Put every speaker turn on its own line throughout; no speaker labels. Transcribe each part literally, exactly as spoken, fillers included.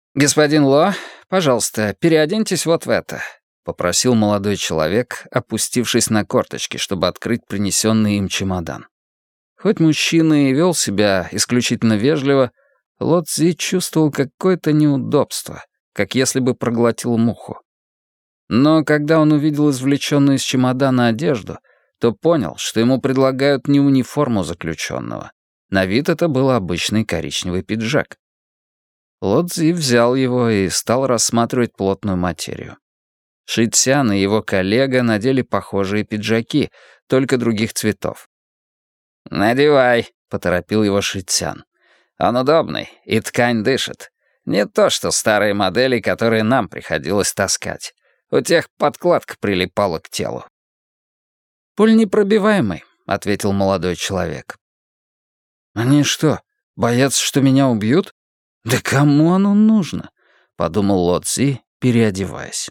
«Господин Ло, пожалуйста, переоденьтесь вот в это», — попросил молодой человек, опустившись на корточки, чтобы открыть принесенный им чемодан. Хоть мужчина и вел себя исключительно вежливо, Ло Цзи чувствовал какое-то неудобство, как если бы проглотил муху. Но когда он увидел извлеченную из чемодана одежду, то понял, что ему предлагают не униформу заключенного. На вид это был обычный коричневый пиджак. Ло Цзи взял его и стал рассматривать плотную материю. Ши Цян и его коллега надели похожие пиджаки, только других цветов. «Надевай», — поторопил его Ши Цян. «Он удобный, и ткань дышит. Не то, что старые модели, которые нам приходилось таскать. У тех подкладка прилипала к телу». «Пуленепробиваемый», — ответил молодой человек. «Они что, боятся, что меня убьют? Да кому оно нужно?» — подумал Ло Цзи, переодеваясь.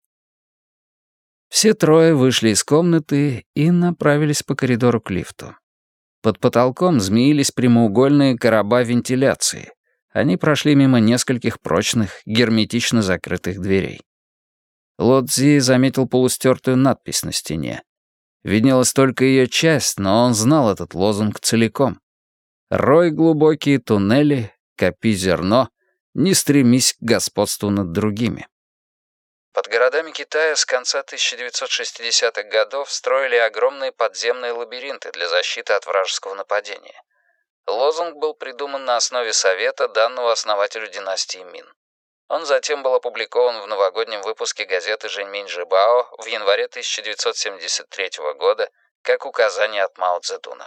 Все трое вышли из комнаты и направились по коридору к лифту. Под потолком змеились прямоугольные короба вентиляции. Они прошли мимо нескольких прочных, герметично закрытых дверей. Ло Цзи заметил полустертую надпись на стене. Виднелась только ее часть, но он знал этот лозунг целиком. «Рой глубокие туннели, копи зерно, не стремись к господству над другими». Под городами Китая с конца тысяча девятьсот шестидесятых годов строили огромные подземные лабиринты для защиты от вражеского нападения. Лозунг был придуман на основе совета, данного основателю династии Мин. Он затем был опубликован в новогоднем выпуске газеты «Жэньминь Жибао» в январе тысяча девятьсот семьдесят третьего года как указание от Мао Цзэдуна.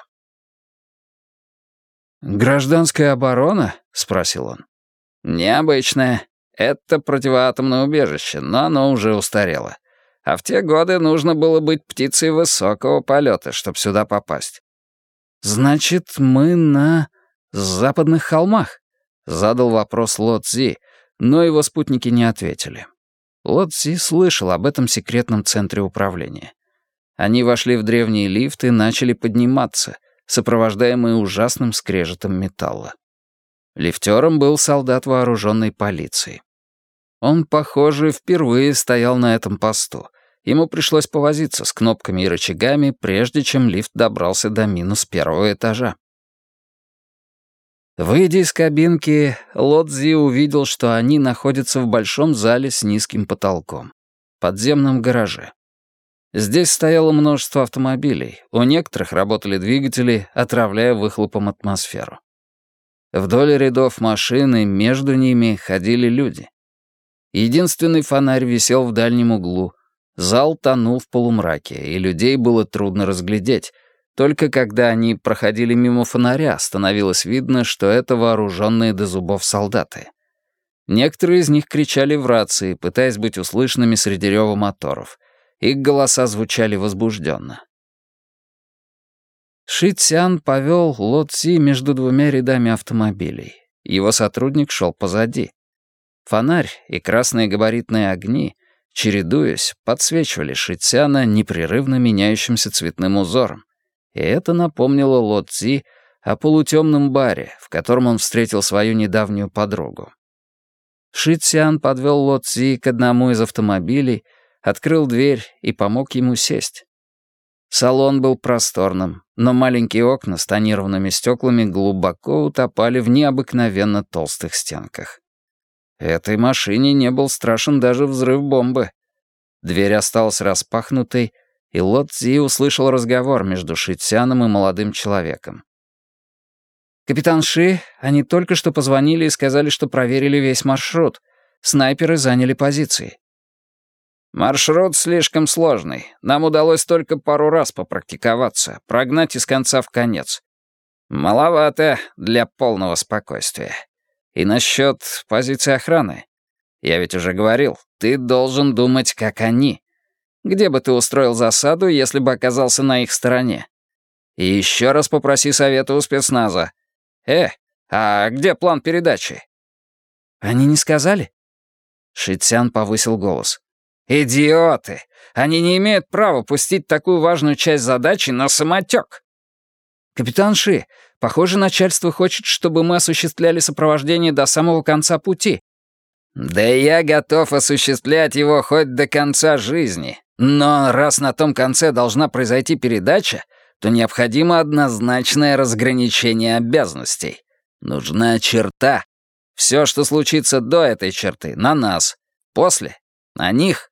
«Гражданская оборона?» — спросил он. «Необычная. Это противоатомное убежище, но оно уже устарело. А в те годы нужно было быть птицей высокого полета, чтобы сюда попасть». «Значит, мы на западных холмах?» — задал вопрос Ло Цзи, но его спутники не ответили. Ло Цзи слышал об этом секретном центре управления. Они вошли в древний лифт и начали подниматься, сопровождаемые ужасным скрежетом металла. Лифтером был солдат вооруженной полиции. Он, похоже, впервые стоял на этом посту. Ему пришлось повозиться с кнопками и рычагами, прежде чем лифт добрался до минус первого этажа. Выйдя из кабинки, Ло Цзи увидел, что они находятся в большом зале с низким потолком, подземном гараже. Здесь стояло множество автомобилей, у некоторых работали двигатели, отравляя выхлопом атмосферу. Вдоль рядов машин и между ними ходили люди. Единственный фонарь висел в дальнем углу. Зал тонул в полумраке, и людей было трудно разглядеть. Только когда они проходили мимо фонаря, становилось видно, что это вооруженные до зубов солдаты. Некоторые из них кричали в рации, пытаясь быть услышанными среди рева моторов. Их голоса звучали возбужденно. Ши Цян повел Ло Цзи между двумя рядами автомобилей. Его сотрудник шел позади. Фонарь и красные габаритные огни, чередуясь, подсвечивали Ши Цяна непрерывно меняющимся цветным узором. И это напомнило Ло Цзи о полутемном баре, в котором он встретил свою недавнюю подругу. Ши Цян подвел Ло Цзи к одному из автомобилей, открыл дверь и помог ему сесть. Салон был просторным, но маленькие окна с тонированными стеклами глубоко утопали в необыкновенно толстых стенках. Этой машине не был страшен даже взрыв бомбы. Дверь осталась распахнутой, и Ло Цзи услышал разговор между Ши Цяном и молодым человеком. «Капитан Ши, они только что позвонили и сказали, что проверили весь маршрут. Снайперы заняли позиции». «Маршрут слишком сложный. Нам удалось только пару раз попрактиковаться, прогнать из конца в конец. Маловато для полного спокойствия. И насчет позиции охраны. Я ведь уже говорил, ты должен думать, как они. Где бы ты устроил засаду, если бы оказался на их стороне? И еще раз попроси совета у спецназа. Э, а где план передачи?» «Они не сказали?» Ши Цян повысил голос. «Идиоты! Они не имеют права пустить такую важную часть задачи на самотек!» «Капитан Ши, похоже, начальство хочет, чтобы мы осуществляли сопровождение до самого конца пути». Да я готов осуществлять его хоть до конца жизни. Но раз на том конце должна произойти передача, то необходимо однозначное разграничение обязанностей. Нужна черта. Все, что случится до этой черты, на нас. После — на них.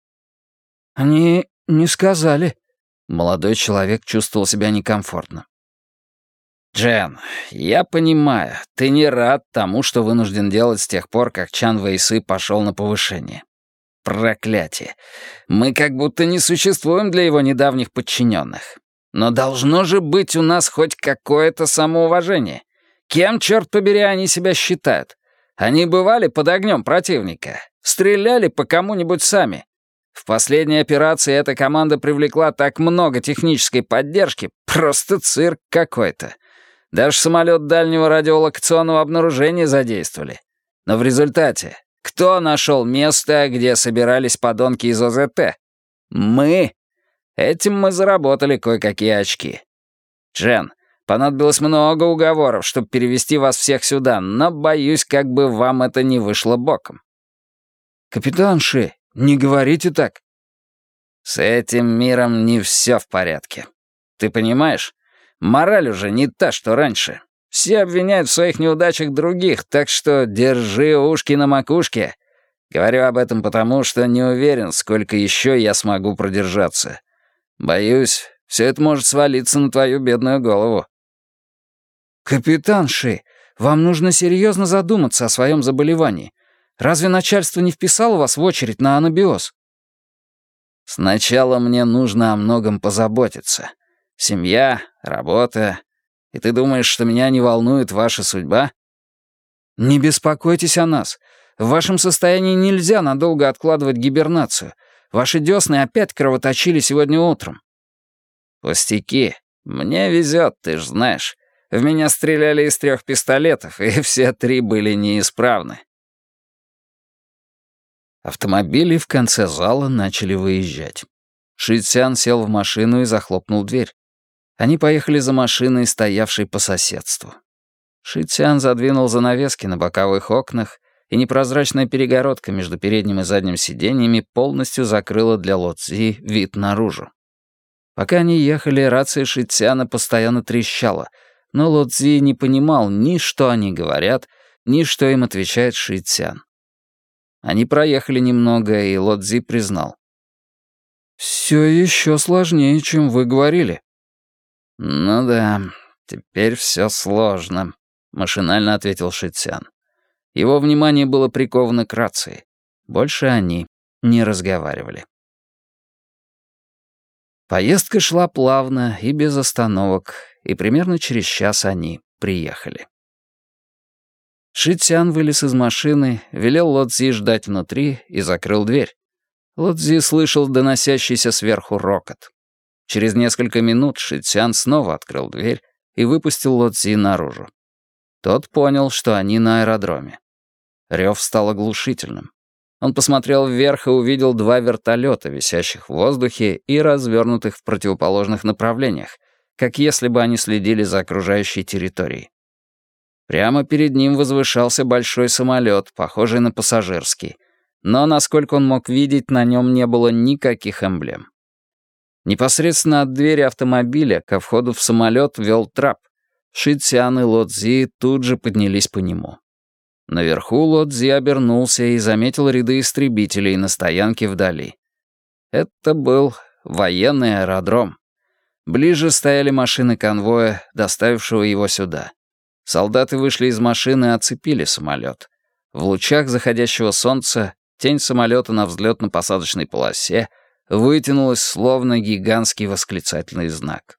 Они не сказали. Молодой человек чувствовал себя некомфортно. «Джен, я понимаю, ты не рад тому, что вынужден делать с тех пор, как Чан Вэйсы пошел на повышение. Проклятие. Мы как будто не существуем для его недавних подчиненных. Но должно же быть у нас хоть какое-то самоуважение. Кем, черт побери, они себя считают? Они бывали под огнем противника, стреляли по кому-нибудь сами. В последней операции эта команда привлекла так много технической поддержки, просто цирк какой-то. Даже самолет дальнего радиолокационного обнаружения задействовали. Но в результате, кто нашел место, где собирались подонки из О Зэ Тэ? Мы. Этим мы заработали кое-какие очки. Джен, понадобилось много уговоров, чтобы перевести вас всех сюда, но, боюсь, как бы вам это не вышло боком. Капитан Ши, не говорите так. С этим миром не все в порядке. Ты понимаешь? Мораль уже не та, что раньше. Все обвиняют в своих неудачах других, так что держи ушки на макушке. Говорю об этом потому, что не уверен, сколько еще я смогу продержаться. Боюсь, все это может свалиться на твою бедную голову. Капитан Ши, вам нужно серьезно задуматься о своем заболевании. Разве начальство не вписало вас в очередь на анабиоз? Сначала мне нужно о многом позаботиться. Семья, работа. И ты думаешь, что меня не волнует ваша судьба? Не беспокойтесь о нас. В вашем состоянии нельзя надолго откладывать гибернацию. Ваши десны опять кровоточили сегодня утром. Пустяки. Мне везет, ты ж знаешь. В меня стреляли из трех пистолетов, и все три были неисправны. Автомобили в конце зала начали выезжать. Ши Цзян сел в машину и захлопнул дверь. Они поехали за машиной, стоявшей по соседству. Ши Цзян задвинул занавески на боковых окнах, и непрозрачная перегородка между передним и задним сиденьями полностью закрыла для Ло Цзи вид наружу. Пока они ехали, рация Ши Цзяна постоянно трещала, но Ло Цзи не понимал ни что они говорят, ни что им отвечает Ши Цзян. Они проехали немного, и Ло Цзи признал. «Все еще сложнее, чем вы говорили». «Ну да, теперь все сложно», — машинально ответил Ши Цзян. Его внимание было приковано к рации. Больше они не разговаривали. Поездка шла плавно и без остановок, и примерно через час они приехали. Ши Цзян вылез из машины, велел Ло Цзи ждать внутри и закрыл дверь. Ло Цзи слышал доносящийся сверху рокот. Через несколько минут Ши Цзян снова открыл дверь и выпустил Ло Цзи наружу. Тот понял, что они на аэродроме. Рев стал оглушительным. Он посмотрел вверх и увидел два вертолета, висящих в воздухе и развернутых в противоположных направлениях, как если бы они следили за окружающей территорией. Прямо перед ним возвышался большой самолет, похожий на пассажирский, но, насколько он мог видеть, на нем не было никаких эмблем. Непосредственно от двери автомобиля ко входу в самолет вел трап. Ши Цзян и Ло Цзи тут же поднялись по нему. Наверху Ло Цзи обернулся и заметил ряды истребителей на стоянке вдали. Это был военный аэродром. Ближе стояли машины конвоя, доставившего его сюда. Солдаты вышли из машины и оцепили самолет. В лучах заходящего солнца тень самолета на взлетно-посадочной полосе вытянулась, словно гигантский восклицательный знак.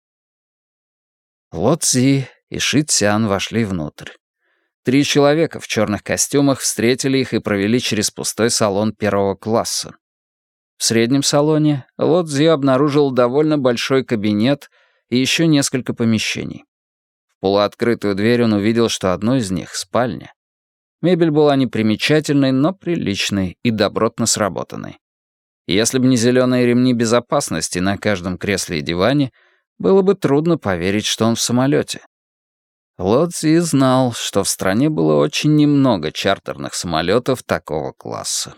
Ло Цзи и Ши Цзян вошли внутрь. Три человека в черных костюмах встретили их и провели через пустой салон первого класса. В среднем салоне Ло Цзи обнаружил довольно большой кабинет и еще несколько помещений. В полуоткрытую дверь он увидел, что одно из них — спальня. Мебель была непримечательной, но приличной и добротно сработанной. Если бы не зеленые ремни безопасности на каждом кресле и диване, было бы трудно поверить, что он в самолете. Лодзи знал, что в стране было очень немного чартерных самолетов такого класса.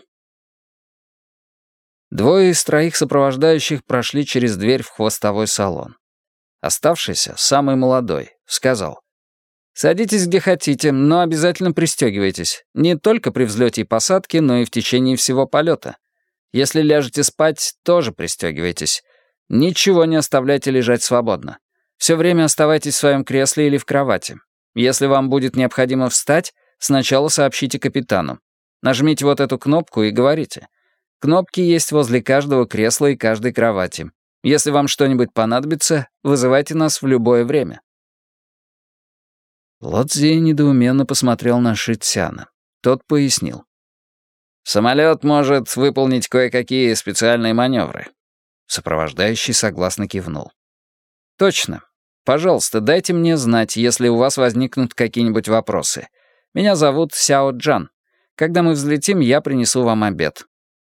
Двое из троих сопровождающих прошли через дверь в хвостовой салон. Оставшийся, самый молодой, сказал: «Садитесь где хотите, но обязательно пристегивайтесь. Не только при взлете и посадке, но и в течение всего полета. Если ляжете спать, тоже пристегивайтесь. Ничего не оставляйте лежать свободно. Все время оставайтесь в своем кресле или в кровати. Если вам будет необходимо встать, сначала сообщите капитану. Нажмите вот эту кнопку и говорите. Кнопки есть возле каждого кресла и каждой кровати. Если вам что-нибудь понадобится, вызывайте нас в любое время». Лодзи недоуменно посмотрел на Ши Цяна. Тот пояснил. «Самолет может выполнить кое-какие специальные маневры». Сопровождающий согласно кивнул. «Точно. Пожалуйста, дайте мне знать, если у вас возникнут какие-нибудь вопросы. Меня зовут Сяо Джан. Когда мы взлетим, я принесу вам обед».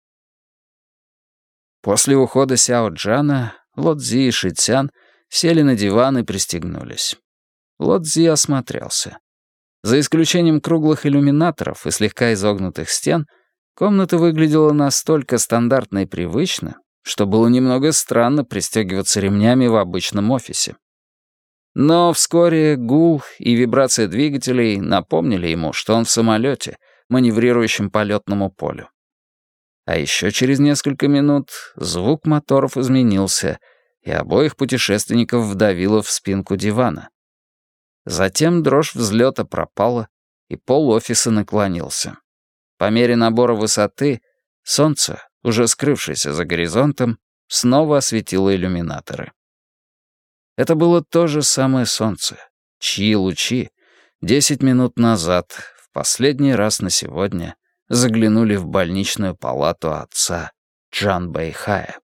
После ухода Сяо Джана Лодзи и Ши Цян сели на диван и пристегнулись. Лодзи осмотрелся. За исключением круглых иллюминаторов и слегка изогнутых стен, комната выглядела настолько стандартно и привычно, что было немного странно пристегиваться ремнями в обычном офисе. Но вскоре гул и вибрация двигателей напомнили ему, что он в самолете, маневрирующем по летному полю. А еще через несколько минут звук моторов изменился, и обоих путешественников вдавило в спинку дивана. Затем дрожь взлета пропала, и пол офиса наклонился. По мере набора высоты солнце, уже скрывшееся за горизонтом, снова осветило иллюминаторы. Это было то же самое солнце, чьи лучи десять минут назад, в последний раз на сегодня, заглянули в больничную палату отца Джан Бэйхая.